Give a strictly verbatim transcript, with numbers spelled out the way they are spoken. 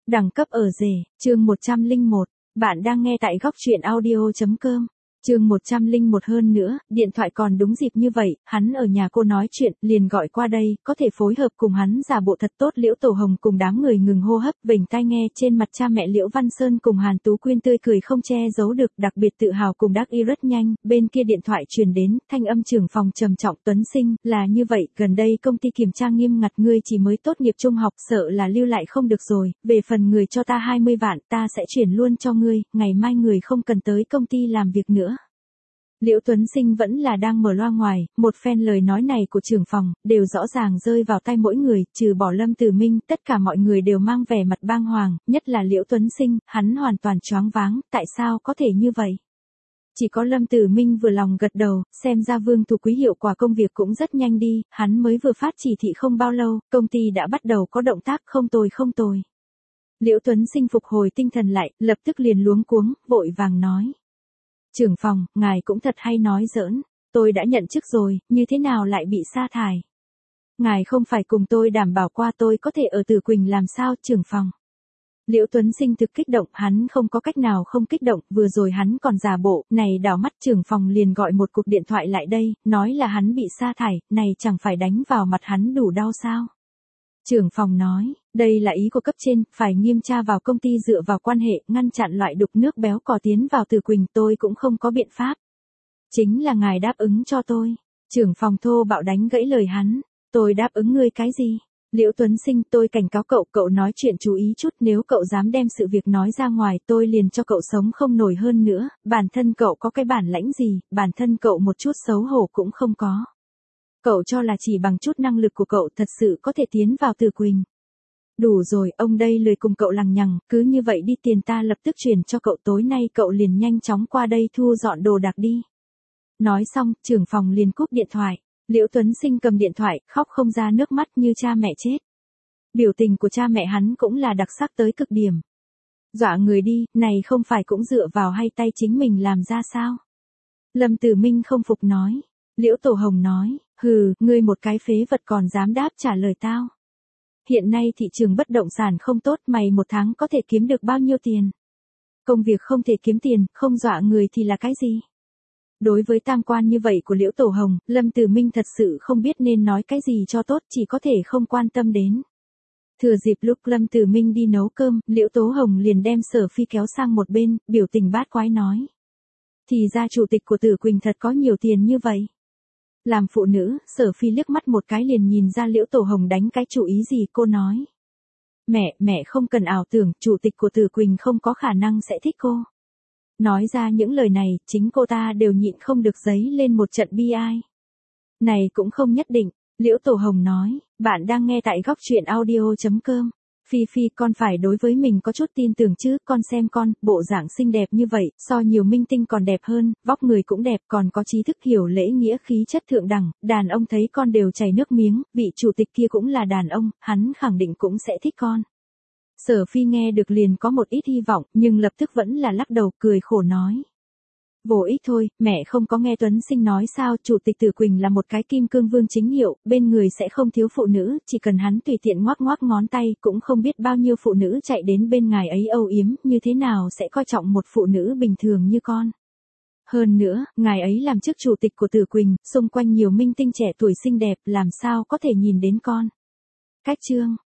Đẳng cấp ở rể, chương một trăm lẻ một. Bạn đang nghe tại góc truyện audio chấm com. Chương một trăm lẻ một hơn nữa, điện thoại còn đúng dịp như vậy, hắn ở nhà cô nói chuyện, liền gọi qua đây, có thể phối hợp cùng hắn giả bộ thật tốt. Liễu Tổ Hồng cùng đám người ngừng hô hấp, vểnh tai nghe, trên mặt cha mẹ Liễu Văn Sơn cùng Hàn Tú Quyên tươi cười không che giấu được, đặc biệt tự hào cùng đắc ý rất nhanh. Bên kia điện thoại truyền đến, thanh âm trưởng phòng trầm trọng: Tuấn Sinh, là như vậy, gần đây công ty kiểm tra nghiêm ngặt, ngươi chỉ mới tốt nghiệp trung học, sợ là lưu lại không được rồi, về phần người cho ta hai mươi vạn, ta sẽ chuyển luôn cho ngươi, ngày mai người không cần tới công ty làm việc nữa. Liễu Tuấn Sinh vẫn là đang mở loa ngoài, một phen lời nói này của trưởng phòng, đều rõ ràng rơi vào tai mỗi người, trừ bỏ Lâm Tử Minh, tất cả mọi người đều mang vẻ mặt bàng hoàng, nhất là Liễu Tuấn Sinh, hắn hoàn toàn choáng váng, tại sao có thể như vậy? Chỉ có Lâm Tử Minh vừa lòng gật đầu, xem ra Vương Tú Quý hiệu quả công việc cũng rất nhanh đi, hắn mới vừa phát chỉ thị không bao lâu, công ty đã bắt đầu có động tác, không tồi không tồi. Liễu Tuấn Sinh phục hồi tinh thần lại, lập tức liền luống cuống, vội vàng nói. Trưởng phòng, ngài cũng thật hay nói giỡn, tôi đã nhận chức rồi, như thế nào lại bị sa thải? Ngài không phải cùng tôi đảm bảo qua tôi có thể ở Tử Quỳnh làm sao, trưởng phòng? Liễu Tuấn Sinh thực kích động, hắn không có cách nào không kích động, vừa rồi hắn còn giả bộ, này đảo mắt trưởng phòng liền gọi một cuộc điện thoại lại đây, nói là hắn bị sa thải, này chẳng phải đánh vào mặt hắn đủ đau sao? Trưởng phòng nói, đây là ý của cấp trên, phải nghiêm tra vào công ty dựa vào quan hệ, ngăn chặn loại đục nước béo cò tiến vào Tử Quỳnh, tôi cũng không có biện pháp. Chính là ngài đáp ứng cho tôi. Trưởng phòng thô bạo đánh gãy lời hắn, tôi đáp ứng ngươi cái gì? Liễu Tuấn Sinh, tôi cảnh cáo cậu, cậu nói chuyện chú ý chút, nếu cậu dám đem sự việc nói ra ngoài, tôi liền cho cậu sống không nổi hơn nữa, bản thân cậu có cái bản lãnh gì, bản thân cậu một chút xấu hổ cũng không có. Cậu cho là chỉ bằng chút năng lực của cậu thật sự có thể tiến vào Tử Quỳnh. Đủ rồi, ông đây lười cùng cậu lằng nhằng, cứ như vậy đi, tiền ta lập tức chuyển cho cậu, tối nay cậu liền nhanh chóng qua đây thu dọn đồ đạc đi. Nói xong, trưởng phòng liền cúp điện thoại. Liễu Tuấn Sinh cầm điện thoại, khóc không ra nước mắt như cha mẹ chết. Biểu tình của cha mẹ hắn cũng là đặc sắc tới cực điểm. Dọa người đi, này không phải cũng dựa vào hay tay chính mình làm ra sao? Lâm Tử Minh không phục nói. Liễu Tổ Hồng nói, hừ, ngươi một cái phế vật còn dám đáp trả lời tao. Hiện nay thị trường bất động sản không tốt, mày một tháng có thể kiếm được bao nhiêu tiền? Công việc không thể kiếm tiền, không dọa người thì là cái gì? Đối với tam quan như vậy của Liễu Tổ Hồng, Lâm Tử Minh thật sự không biết nên nói cái gì cho tốt, chỉ có thể không quan tâm đến. Thừa dịp lúc Lâm Tử Minh đi nấu cơm, Liễu Tố Hồng liền đem Sở Phi kéo sang một bên, biểu tình bát quái nói. Thì ra chủ tịch của Tử Quỳnh thật có nhiều tiền như vậy. Làm phụ nữ, Sở Phi liếc mắt một cái liền nhìn ra Liễu Tổ Hồng đánh cái chủ ý gì, cô nói. Mẹ, mẹ không cần ảo tưởng, chủ tịch của Tử Quỳnh không có khả năng sẽ thích cô. Nói ra những lời này, chính cô ta đều nhịn không được giấy lên một trận bi ai. Này cũng không nhất định, Liễu Tổ Hồng nói, bạn đang nghe tại góc truyện audio chấm com. Phi Phi, con phải đối với mình có chút tin tưởng chứ, con xem con, bộ dạng xinh đẹp như vậy, so nhiều minh tinh còn đẹp hơn, vóc người cũng đẹp, còn có trí thức hiểu lễ nghĩa, khí chất thượng đẳng, đàn ông thấy con đều chảy nước miếng, vị chủ tịch kia cũng là đàn ông, hắn khẳng định cũng sẽ thích con. Sở Phi nghe được liền có một ít hy vọng, nhưng lập tức vẫn là lắc đầu, cười khổ nói. Vô ích thôi, mẹ không có nghe Tuấn Sinh nói sao, chủ tịch Tử Quỳnh là một cái kim cương vương chính hiệu, bên người sẽ không thiếu phụ nữ, chỉ cần hắn tùy tiện ngoác ngoác ngón tay, cũng không biết bao nhiêu phụ nữ chạy đến bên ngài ấy âu yếm, như thế nào sẽ coi trọng một phụ nữ bình thường như con. Hơn nữa, ngài ấy làm chức chủ tịch của Tử Quỳnh, xung quanh nhiều minh tinh trẻ tuổi xinh đẹp, làm sao có thể nhìn đến con. Cách chương.